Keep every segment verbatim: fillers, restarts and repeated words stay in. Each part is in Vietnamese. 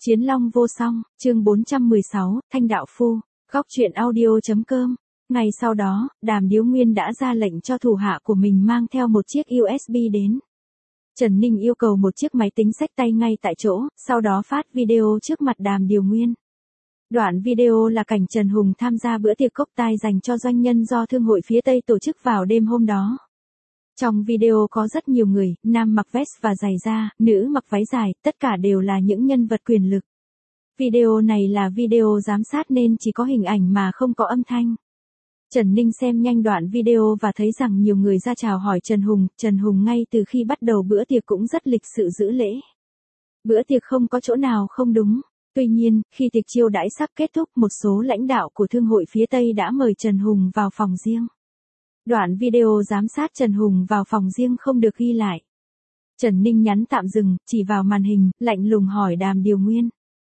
Chiến long vô song, chương bốn trăm mười sáu, Thanh đạo phu, góc truyện audio.com. Ngày sau đó, Đàm Điếu Nguyên đã ra lệnh cho thủ hạ của mình mang theo một chiếc u ét bê đến. Trần Ninh yêu cầu một chiếc máy tính xách tay ngay tại chỗ, sau đó phát video trước mặt Đàm Điếu Nguyên. Đoạn video là cảnh Trần Hùng tham gia bữa tiệc cốc tai dành cho doanh nhân do Thương hội phía Tây tổ chức vào đêm hôm đó. Trong video có rất nhiều người, nam mặc vest và giày da, nữ mặc váy dài, tất cả đều là những nhân vật quyền lực. Video này là video giám sát nên chỉ có hình ảnh mà không có âm thanh. Trần Ninh xem nhanh đoạn video và thấy rằng nhiều người ra chào hỏi Trần Hùng, Trần Hùng ngay từ khi bắt đầu bữa tiệc cũng rất lịch sự giữ lễ. Bữa tiệc không có chỗ nào không đúng. Tuy nhiên, khi tiệc chiêu đãi sắp kết thúc, một số lãnh đạo của Thương hội phía Tây đã mời Trần Hùng vào phòng riêng. Đoạn video giám sát Trần Hùng vào phòng riêng không được ghi lại. Trần Ninh nhắn tạm dừng, chỉ vào màn hình, lạnh lùng hỏi Đàm Điếu Nguyên.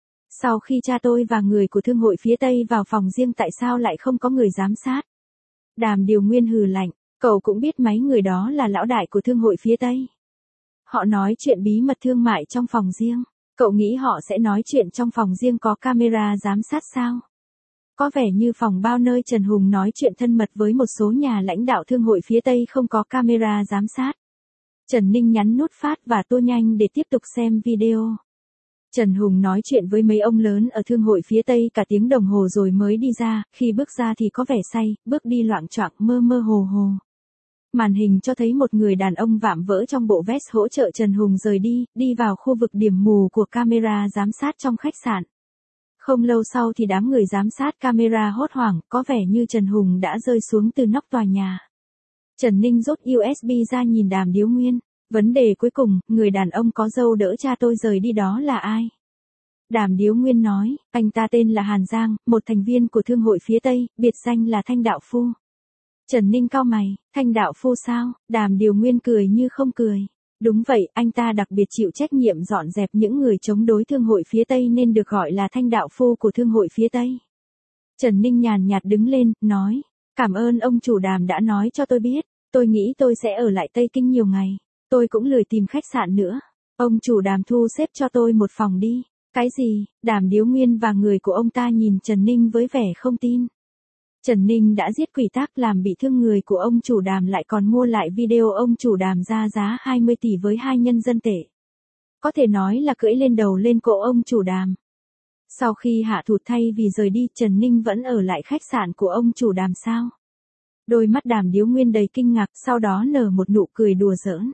Sau khi cha tôi và người của Thương hội phía Tây vào phòng riêng tại sao lại không có người giám sát? Đàm Điếu Nguyên hừ lạnh, cậu cũng biết mấy người đó là lão đại của Thương hội phía Tây. Họ nói chuyện bí mật thương mại trong phòng riêng. Cậu nghĩ họ sẽ nói chuyện trong phòng riêng có camera giám sát sao? Có vẻ như phòng bao nơi Trần Hùng nói chuyện thân mật với một số nhà lãnh đạo Thương hội phía Tây không có camera giám sát. Trần Ninh nhắn nút phát và tua nhanh để tiếp tục xem video. Trần Hùng nói chuyện với mấy ông lớn ở Thương hội phía Tây cả tiếng đồng hồ rồi mới đi ra, khi bước ra thì có vẻ say, bước đi loạng choạng mơ mơ hồ hồ. Màn hình cho thấy một người đàn ông vạm vỡ trong bộ vest hỗ trợ Trần Hùng rời đi, đi vào khu vực điểm mù của camera giám sát trong khách sạn. Không lâu sau thì đám người giám sát camera hốt hoảng, có vẻ như Trần Hùng đã rơi xuống từ nóc tòa nhà. Trần Ninh rút u ét bê ra nhìn Đàm Điếu Nguyên. Vấn đề cuối cùng, người đàn ông có râu đỡ cha tôi rời đi đó là ai? Đàm Điếu Nguyên nói, anh ta tên là Hàn Giang, một thành viên của Thương hội phía Tây, biệt danh là Thanh đạo phu. Trần Ninh cau mày, Thanh đạo phu sao? Đàm Điếu Nguyên cười như không cười. Đúng vậy, anh ta đặc biệt chịu trách nhiệm dọn dẹp những người chống đối Thương hội phía Tây nên được gọi là Thanh đạo phu của Thương hội phía Tây. Trần Ninh nhàn nhạt đứng lên, nói, cảm ơn ông chủ Đàm đã nói cho tôi biết, tôi nghĩ tôi sẽ ở lại Tây Kinh nhiều ngày, tôi cũng lười tìm khách sạn nữa. Ông chủ Đàm thu xếp cho tôi một phòng đi. Cái gì? Đàm Điếu Nguyên và người của ông ta nhìn Trần Ninh với vẻ không tin. Trần Ninh đã giết quỷ tác làm bị thương người của ông chủ Đàm lại còn mua lại video ông chủ Đàm ra giá hai mươi tỷ với hai nhân dân tệ. Có thể nói là cưỡi lên đầu lên cổ ông chủ Đàm. Sau khi hạ thụt thay vì rời đi, Trần Ninh vẫn ở lại khách sạn của ông chủ Đàm sao? Đôi mắt Đàm Điếu Nguyên đầy kinh ngạc, sau đó nở một nụ cười đùa giỡn.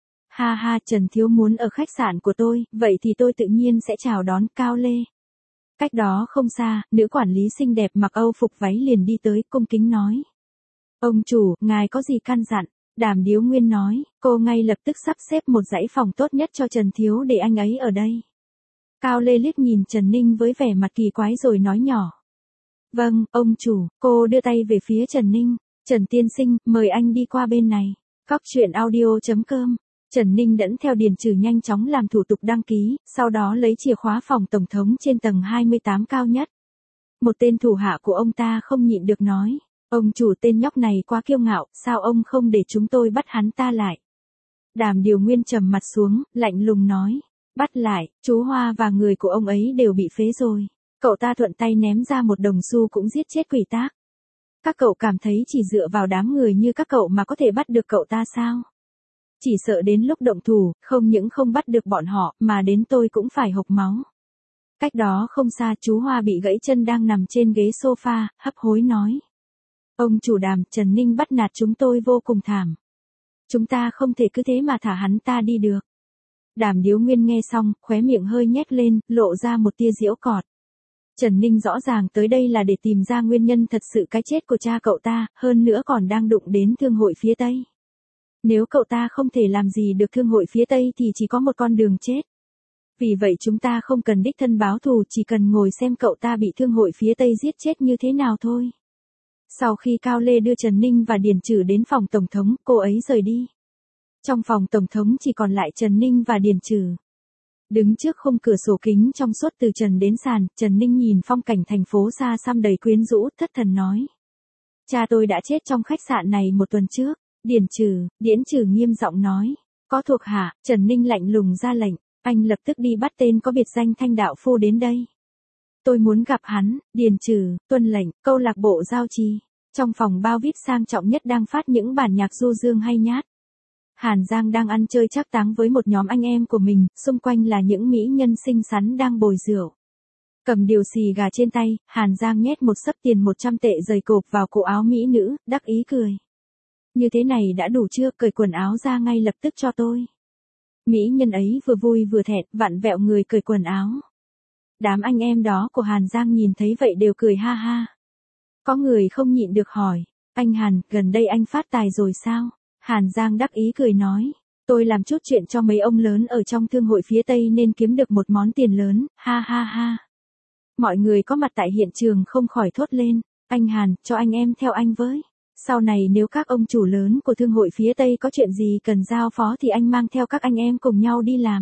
Ha ha, Trần Thiếu muốn ở khách sạn của tôi, vậy thì tôi tự nhiên sẽ chào đón Cao Lê. Cách đó không xa, nữ quản lý xinh đẹp mặc Âu phục váy liền đi tới, cung kính nói. Ông chủ, ngài có gì căn dặn? Đàm Điếu Nguyên nói, cô ngay lập tức sắp xếp một dãy phòng tốt nhất cho Trần Thiếu để anh ấy ở đây. Cao Lê liếc nhìn Trần Ninh với vẻ mặt kỳ quái rồi nói nhỏ. Vâng, ông chủ, cô đưa tay về phía Trần Ninh. Trần tiên sinh, mời anh đi qua bên này. Góc truyện audio.com. Trần Ninh dẫn theo Điền Trừ nhanh chóng làm thủ tục đăng ký, sau đó lấy chìa khóa phòng tổng thống trên tầng hai mươi tám cao nhất. Một tên thủ hạ của ông ta không nhịn được nói, ông chủ tên nhóc này quá kiêu ngạo, sao ông không để chúng tôi bắt hắn ta lại? Đàm Điếu Nguyên trầm mặt xuống, lạnh lùng nói, bắt lại, chú Hoa và người của ông ấy đều bị phế rồi. Cậu ta thuận tay ném ra một đồng xu cũng giết chết quỷ tác. Các cậu cảm thấy chỉ dựa vào đám người như các cậu mà có thể bắt được cậu ta sao? Chỉ sợ đến lúc động thủ, không những không bắt được bọn họ, mà đến tôi cũng phải hộc máu. Cách đó không xa, chú Hoa bị gãy chân đang nằm trên ghế sofa, hấp hối nói. Ông chủ Đàm, Trần Ninh bắt nạt chúng tôi vô cùng thảm. Chúng ta không thể cứ thế mà thả hắn ta đi được. Đàm Điếu Nguyên nghe xong, khóe miệng hơi nhếch lên, lộ ra một tia giễu cọt. Trần Ninh rõ ràng tới đây là để tìm ra nguyên nhân thật sự cái chết của cha cậu ta, hơn nữa còn đang đụng đến Thương hội phía Tây. Nếu cậu ta không thể làm gì được Thương hội phía Tây thì chỉ có một con đường chết. Vì vậy chúng ta không cần đích thân báo thù, chỉ cần ngồi xem cậu ta bị Thương hội phía Tây giết chết như thế nào thôi. Sau khi Cao Lê đưa Trần Ninh và Điền Trừ đến phòng tổng thống, cô ấy rời đi. Trong phòng tổng thống chỉ còn lại Trần Ninh và Điền Trừ. Đứng trước khung cửa sổ kính trong suốt từ trần đến sàn, Trần Ninh nhìn phong cảnh thành phố xa xăm đầy quyến rũ, thất thần nói. Cha tôi đã chết trong khách sạn này một tuần trước. Điền Trừ, Điễn Trừ nghiêm giọng nói. Có thuộc hạ, Trần Ninh lạnh lùng ra lệnh. Anh lập tức đi bắt tên có biệt danh Thanh đạo phu đến đây. Tôi muốn gặp hắn. Điền Trừ, tuân lệnh, câu lạc bộ giao trì. Trong phòng bao vip sang trọng nhất đang phát những bản nhạc du dương hay nhát. Hàn Giang đang ăn chơi trác táng với một nhóm anh em của mình, xung quanh là những mỹ nhân xinh xắn đang bồi rượu. Cầm điều xì gà trên tay, Hàn Giang nhét một xấp tiền một trăm tệ dày cộp vào cổ áo mỹ nữ, đắc ý cười. Như thế này đã đủ chưa, cởi quần áo ra ngay lập tức cho tôi. Mỹ nhân ấy vừa vui vừa thẹn, vặn vẹo người cởi quần áo. Đám anh em đó của Hàn Giang nhìn thấy vậy đều cười ha ha. Có người không nhịn được hỏi, anh Hàn, gần đây anh phát tài rồi sao? Hàn Giang đắc ý cười nói, tôi làm chút chuyện cho mấy ông lớn ở trong thương hội phía Tây nên kiếm được một món tiền lớn, ha ha ha. Mọi người có mặt tại hiện trường không khỏi thốt lên, anh Hàn, cho anh em theo anh với. Sau này nếu các ông chủ lớn của thương hội phía Tây có chuyện gì cần giao phó thì anh mang theo các anh em cùng nhau đi làm.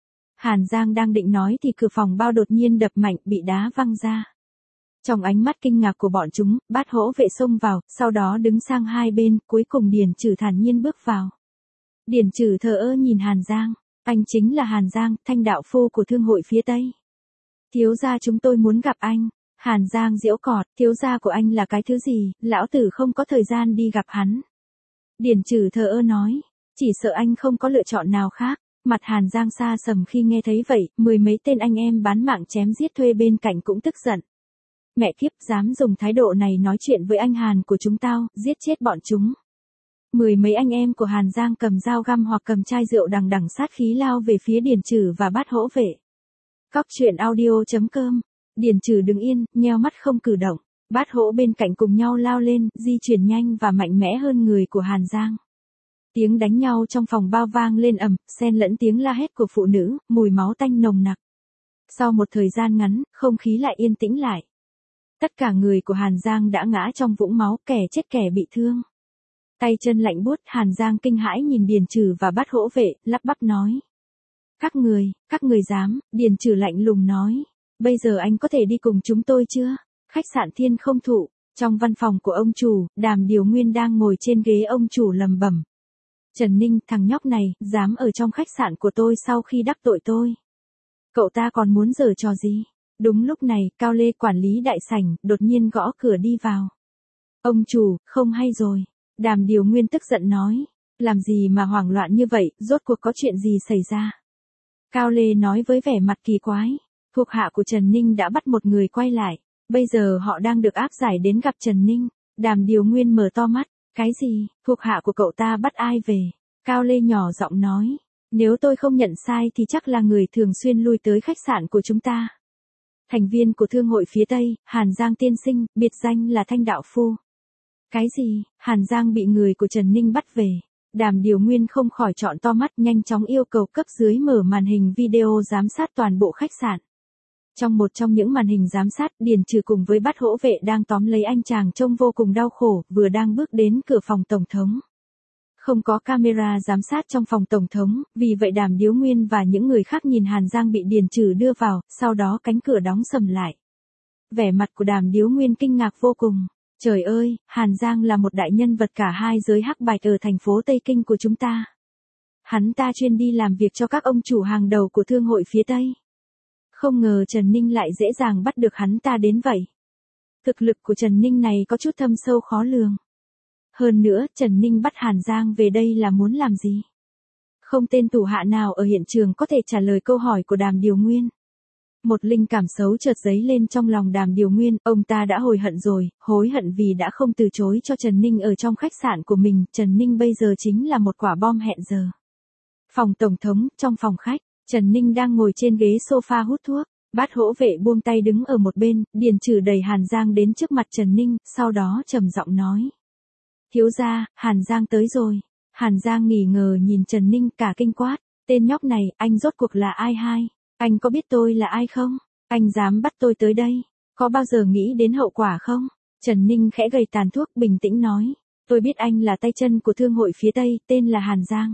Hàn Giang đang định nói thì cửa phòng bao đột nhiên đập mạnh, bị đá văng ra. Trong ánh mắt kinh ngạc của bọn chúng, Bát Hỗ Vệ xông vào, sau đó đứng sang hai bên, cuối cùng Điền Trừ thản nhiên bước vào. Điền Trừ thờ ơ nhìn Hàn Giang, anh chính là Hàn Giang, Thanh đạo phu của thương hội phía Tây. Thiếu gia chúng tôi muốn gặp anh. Hàn Giang giễu cợt, thiếu gia của anh là cái thứ gì, lão tử không có thời gian đi gặp hắn. Điền Trừ thờ ơ nói, chỉ sợ anh không có lựa chọn nào khác. Mặt Hàn Giang xa sầm khi nghe thấy vậy, mười mấy tên anh em bán mạng chém giết thuê bên cạnh cũng tức giận. Mẹ kiếp, dám dùng thái độ này nói chuyện với anh Hàn của chúng tao, giết chết bọn chúng. Mười mấy anh em của Hàn Giang cầm dao găm hoặc cầm chai rượu đằng đằng sát khí lao về phía Điền Trừ và Bát Hỗ Vệ. Cóc truyện audio chấm com. Điền Trừ đứng yên, nheo mắt không cử động. Bát Hỗ bên cạnh cùng nhau lao lên, di chuyển nhanh và mạnh mẽ hơn người của Hàn Giang. Tiếng đánh nhau trong phòng bao vang lên ầm, xen lẫn tiếng la hét của phụ nữ, mùi máu tanh nồng nặc. Sau một thời gian ngắn, không khí lại yên tĩnh lại. Tất cả người của Hàn Giang đã ngã trong vũng máu, kẻ chết kẻ bị thương. Tay chân lạnh buốt, Hàn Giang kinh hãi nhìn Điền Trừ và Bát Hỗ Vệ, lắp bắp nói. Các người, các người dám, Điền Trừ lạnh lùng nói. Bây giờ anh có thể đi cùng chúng tôi chưa? Khách sạn Thiên Không Thụ, trong văn phòng của ông chủ, Đàm Điều Nguyên đang ngồi trên ghế ông chủ lầm bẩm. Trần Ninh, thằng nhóc này, dám ở trong khách sạn của tôi sau khi đắc tội tôi. Cậu ta còn muốn giở trò gì? Đúng lúc này, Cao Lê quản lý đại sảnh, đột nhiên gõ cửa đi vào. Ông chủ, không hay rồi. Đàm Điều Nguyên tức giận nói. Làm gì mà hoảng loạn như vậy, rốt cuộc có chuyện gì xảy ra? Cao Lê nói với vẻ mặt kỳ quái. Thuộc hạ của Trần Ninh đã bắt một người quay lại. Bây giờ họ đang được áp giải đến gặp Trần Ninh. Đàm Điều Nguyên mở to mắt. Cái gì, thuộc hạ của cậu ta bắt ai về? Cao Lê nhỏ giọng nói. Nếu tôi không nhận sai thì chắc là người thường xuyên lui tới khách sạn của chúng ta. Thành viên của thương hội phía Tây, Hàn Giang tiên sinh, biệt danh là Thanh đạo phu. Cái gì, Hàn Giang bị người của Trần Ninh bắt về. Đàm Điều Nguyên không khỏi trọn to mắt, nhanh chóng yêu cầu cấp dưới mở màn hình video giám sát toàn bộ khách sạn. Trong một trong những màn hình giám sát, Điền Trừ cùng với Bát Hỗ Vệ đang tóm lấy anh chàng trông vô cùng đau khổ, vừa đang bước đến cửa phòng tổng thống. Không có camera giám sát trong phòng tổng thống, vì vậy Đàm Điếu Nguyên và những người khác nhìn Hàn Giang bị Điền Trừ đưa vào, sau đó cánh cửa đóng sầm lại. Vẻ mặt của Đàm Điếu Nguyên kinh ngạc vô cùng. Trời ơi, Hàn Giang là một đại nhân vật cả hai giới hắc bạch ở thành phố Tây Kinh của chúng ta. Hắn ta chuyên đi làm việc cho các ông chủ hàng đầu của thương hội phía Tây. Không ngờ Trần Ninh lại dễ dàng bắt được hắn ta đến vậy. Thực lực của Trần Ninh này có chút thâm sâu khó lường. Hơn nữa, Trần Ninh bắt Hàn Giang về đây là muốn làm gì? Không tên thủ hạ nào ở hiện trường có thể trả lời câu hỏi của Đàm Điều Nguyên. Một linh cảm xấu chợt dấy lên trong lòng Đàm Điều Nguyên, ông ta đã hối hận rồi, hối hận vì đã không từ chối cho Trần Ninh ở trong khách sạn của mình, Trần Ninh bây giờ chính là một quả bom hẹn giờ. Phòng tổng thống, trong phòng khách, Trần Ninh đang ngồi trên ghế sofa hút thuốc, Bát Hỗ Vệ buông tay đứng ở một bên, Điền Trừ đẩy Hàn Giang đến trước mặt Trần Ninh, sau đó trầm giọng nói. Thiếu gia, Hàn Giang tới rồi. Hàn Giang nghi ngờ nhìn Trần Ninh cả kinh quát, tên nhóc này, anh rốt cuộc là ai hai? Anh có biết tôi là ai không? Anh dám bắt tôi tới đây, có bao giờ nghĩ đến hậu quả không? Trần Ninh khẽ gầy tàn thuốc bình tĩnh nói, tôi biết anh là tay chân của thương hội phía Tây, tên là Hàn Giang.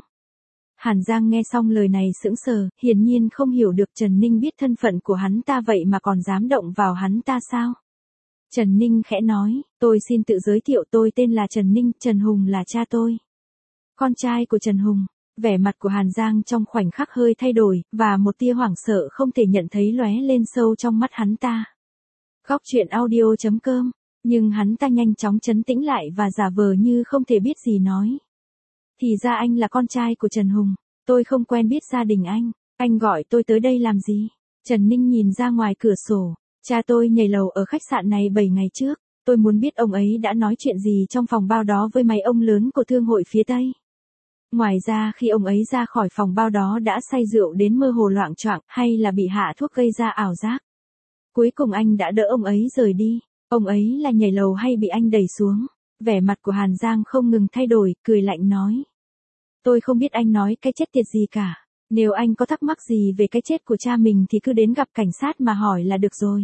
Hàn Giang nghe xong lời này sững sờ, hiển nhiên không hiểu được Trần Ninh biết thân phận của hắn ta vậy mà còn dám động vào hắn ta sao? Trần Ninh khẽ nói, tôi xin tự giới thiệu tôi tên là Trần Ninh, Trần Hùng là cha tôi. Con trai của Trần Hùng, Vẻ mặt của Hàn Giang trong khoảnh khắc hơi thay đổi, và một tia hoảng sợ không thể nhận thấy lóe lên sâu trong mắt hắn ta. Góc truyện audio chấm com, nhưng hắn ta nhanh chóng trấn tĩnh lại và giả vờ như không thể biết gì nói. Thì ra anh là con trai của Trần Hùng, tôi không quen biết gia đình anh, anh gọi tôi tới đây làm gì? Trần Ninh nhìn ra ngoài cửa sổ, cha tôi nhảy lầu ở khách sạn này bảy ngày trước, tôi muốn biết ông ấy đã nói chuyện gì trong phòng bao đó với mấy ông lớn của thương hội phía Tây. Ngoài ra khi ông ấy ra khỏi phòng bao đó đã say rượu đến mơ hồ loạng choạng hay là bị hạ thuốc gây ra ảo giác. Cuối cùng anh đã đỡ ông ấy rời đi, ông ấy là nhảy lầu hay bị anh đẩy xuống? Vẻ mặt của Hàn Giang không ngừng thay đổi, cười lạnh nói. Tôi không biết anh nói cái chết tiệt gì cả, nếu anh có thắc mắc gì về cái chết của cha mình thì cứ đến gặp cảnh sát mà hỏi là được rồi.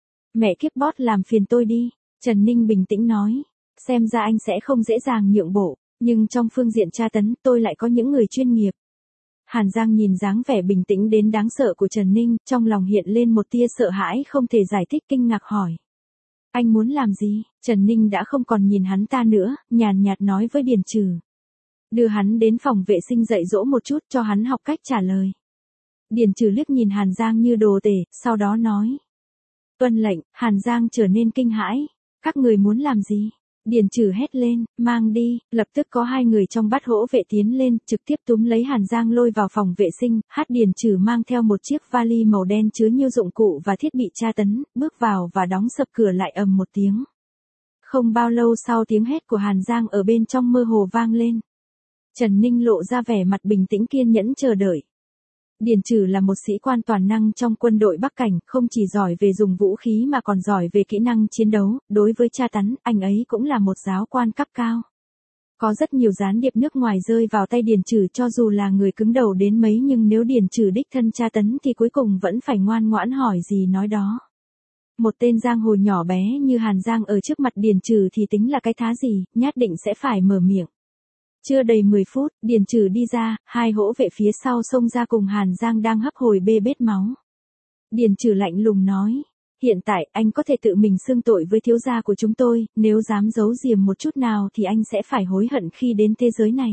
Mẹ kiếp bót làm phiền tôi đi, Trần Ninh bình tĩnh nói, xem ra anh sẽ không dễ dàng nhượng bộ, nhưng trong phương diện tra tấn tôi lại có những người chuyên nghiệp. Hàn Giang nhìn dáng vẻ bình tĩnh đến đáng sợ của Trần Ninh, trong lòng hiện lên một tia sợ hãi không thể giải thích, kinh ngạc hỏi. Anh muốn làm gì? Trần Ninh đã không còn nhìn hắn ta nữa, nhàn nhạt nói với Điền Trừ. Đưa hắn đến phòng vệ sinh dạy dỗ một chút cho hắn học cách trả lời. Điền Trừ liếc nhìn Hàn Giang như đồ tể, sau đó nói. Tuân lệnh. Hàn Giang trở nên kinh hãi. Các người muốn làm gì? Điền Trừ hét lên, mang đi, lập tức có hai người trong bát hỗ vệ tiến lên, trực tiếp túm lấy Hàn Giang lôi vào phòng vệ sinh, hát Điền Trừ mang theo một chiếc vali màu đen chứa nhiều dụng cụ và thiết bị tra tấn, bước vào và đóng sập cửa lại ầm một tiếng. Không bao lâu sau tiếng hét của Hàn Giang ở bên trong mơ hồ vang lên. Trần Ninh lộ ra vẻ mặt bình tĩnh kiên nhẫn chờ đợi. Điền Trừ là một sĩ quan toàn năng trong quân đội Bắc Cảnh, không chỉ giỏi về dùng vũ khí mà còn giỏi về kỹ năng chiến đấu, đối với tra tấn, anh ấy cũng là một giáo quan cấp cao. Có rất nhiều gián điệp nước ngoài rơi vào tay Điền Trừ cho dù là người cứng đầu đến mấy, nhưng nếu Điền Trừ đích thân tra tấn thì cuối cùng vẫn phải ngoan ngoãn hỏi gì nói đó. Một tên giang hồ nhỏ bé như Hàn Giang ở trước mặt Điền Trừ thì tính là cái thá gì, nhất định sẽ phải mở miệng. Chưa đầy mười phút, Điền Trừ đi ra, hai hỗ vệ phía sau xông ra cùng Hàn Giang đang hấp hồi bê bết máu. Điền Trừ lạnh lùng nói, hiện tại anh có thể tự mình xưng tội với thiếu gia của chúng tôi, nếu dám giấu giềm một chút nào thì anh sẽ phải hối hận khi đến thế giới này.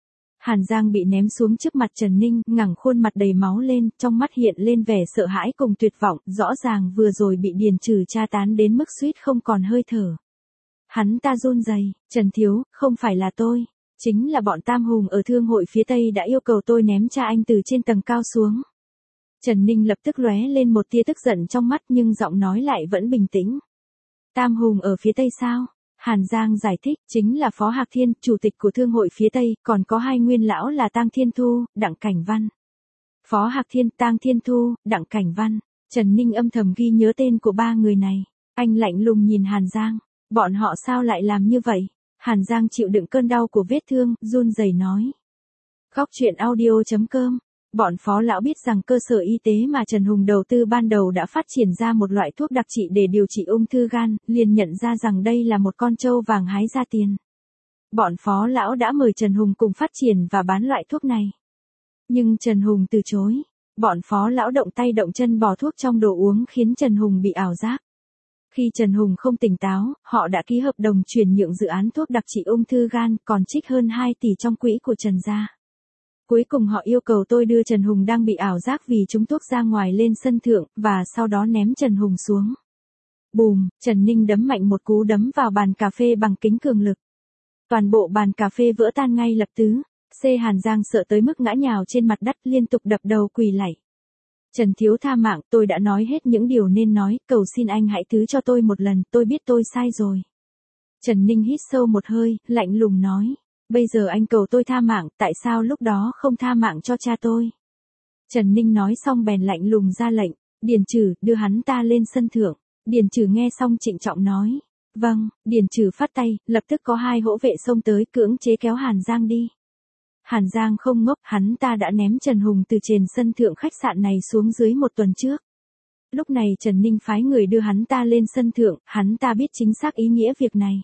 Hàn Giang bị ném xuống trước mặt Trần Ninh, ngẩng khuôn mặt đầy máu lên, trong mắt hiện lên vẻ sợ hãi cùng tuyệt vọng, rõ ràng vừa rồi bị Điền Trừ tra tán đến mức suýt không còn hơi thở. Hắn ta run rẩy, Trần thiếu, không phải là tôi. Chính là bọn Tam Hùng ở thương hội phía Tây đã yêu cầu tôi ném cha anh từ trên tầng cao xuống. Trần Ninh lập tức lóe lên một tia tức giận trong mắt nhưng giọng nói lại vẫn bình tĩnh. Tam Hùng ở phía Tây sao? Hàn Giang giải thích, chính là Phó Hạc Thiên, chủ tịch của thương hội phía Tây, còn có hai nguyên lão là Tang Thiên Thu, Đặng Cảnh Văn. Phó Hạc Thiên, Tang Thiên Thu, Đặng Cảnh Văn. Trần Ninh âm thầm ghi nhớ tên của ba người này. Anh lạnh lùng nhìn Hàn Giang. Bọn họ sao lại làm như vậy? Hàn Giang chịu đựng cơn đau của vết thương, run rẩy nói. Góc truyện audio chấm com, bọn phó lão biết rằng cơ sở y tế mà Trần Hùng đầu tư ban đầu đã phát triển ra một loại thuốc đặc trị để điều trị ung thư gan, liền nhận ra rằng đây là một con trâu vàng hái ra tiền. Bọn phó lão đã mời Trần Hùng cùng phát triển và bán loại thuốc này. Nhưng Trần Hùng từ chối. Bọn phó lão động tay động chân bỏ thuốc trong đồ uống khiến Trần Hùng bị ảo giác. Khi Trần Hùng không tỉnh táo, họ đã ký hợp đồng chuyển nhượng dự án thuốc đặc trị ung thư gan, còn trích hơn hai tỷ trong quỹ của Trần gia. Cuối cùng họ yêu cầu tôi đưa Trần Hùng đang bị ảo giác vì trúng thuốc ra ngoài lên sân thượng, và sau đó ném Trần Hùng xuống. Bùm, Trần Ninh đấm mạnh một cú đấm vào bàn cà phê bằng kính cường lực. Toàn bộ bàn cà phê vỡ tan ngay lập tức. C. Hàn Giang sợ tới mức ngã nhào trên mặt đất, liên tục đập đầu quỳ lạy. Trần thiếu tha mạng, tôi đã nói hết những điều nên nói, cầu xin anh hãy thứ cho tôi một lần, tôi biết tôi sai rồi. Trần Ninh hít sâu một hơi, lạnh lùng nói, bây giờ anh cầu tôi tha mạng, tại sao lúc đó không tha mạng cho cha tôi? Trần Ninh nói xong bèn lạnh lùng ra lệnh, Điền Trừ, đưa hắn ta lên sân thượng. Điền Trừ nghe xong trịnh trọng nói, vâng. Điền Trừ phát tay, lập tức có hai hỗ vệ xông tới cưỡng chế kéo Hàn Giang đi. Hàn Giang không ngốc, hắn ta đã ném Trần Hùng từ trên sân thượng khách sạn này xuống dưới một tuần trước. Lúc này Trần Ninh phái người đưa hắn ta lên sân thượng, hắn ta biết chính xác ý nghĩa việc này.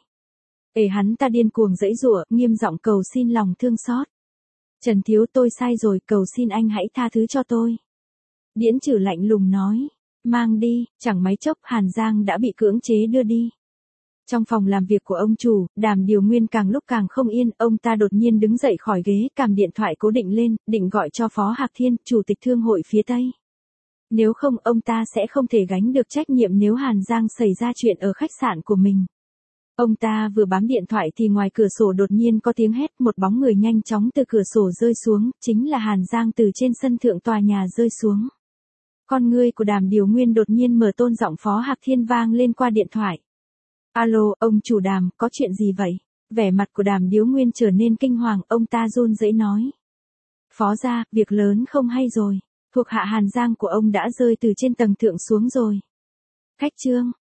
Ê hắn ta điên cuồng giãy giụa, nghiêm giọng cầu xin lòng thương xót. Trần thiếu, tôi sai rồi, cầu xin anh hãy tha thứ cho tôi. Điễn Trừ lạnh lùng nói, mang đi, chẳng mấy chốc Hàn Giang đã bị cưỡng chế đưa đi. Trong phòng làm việc của ông chủ, Đàm Điều Nguyên càng lúc càng không yên, ông ta đột nhiên đứng dậy khỏi ghế, cầm điện thoại cố định lên, định gọi cho Phó Hạc Thiên, chủ tịch thương hội phía Tây. Nếu không, ông ta sẽ không thể gánh được trách nhiệm nếu Hàn Giang xảy ra chuyện ở khách sạn của mình. Ông ta vừa bám điện thoại thì ngoài cửa sổ đột nhiên có tiếng hét, một bóng người nhanh chóng từ cửa sổ rơi xuống, chính là Hàn Giang từ trên sân thượng tòa nhà rơi xuống. Con ngươi của Đàm Điều Nguyên đột nhiên mở tôn, giọng Phó Hạc Thiên vang lên qua điện thoại. Alo, ông chủ Đàm, có chuyện gì vậy? Vẻ mặt của Đàm Điếu Nguyên trở nên kinh hoàng, ông ta run rẩy nói. Phó gia, việc lớn không hay rồi. Thuộc hạ Hàn Giang của ông đã rơi từ trên tầng thượng xuống rồi. Khách trương,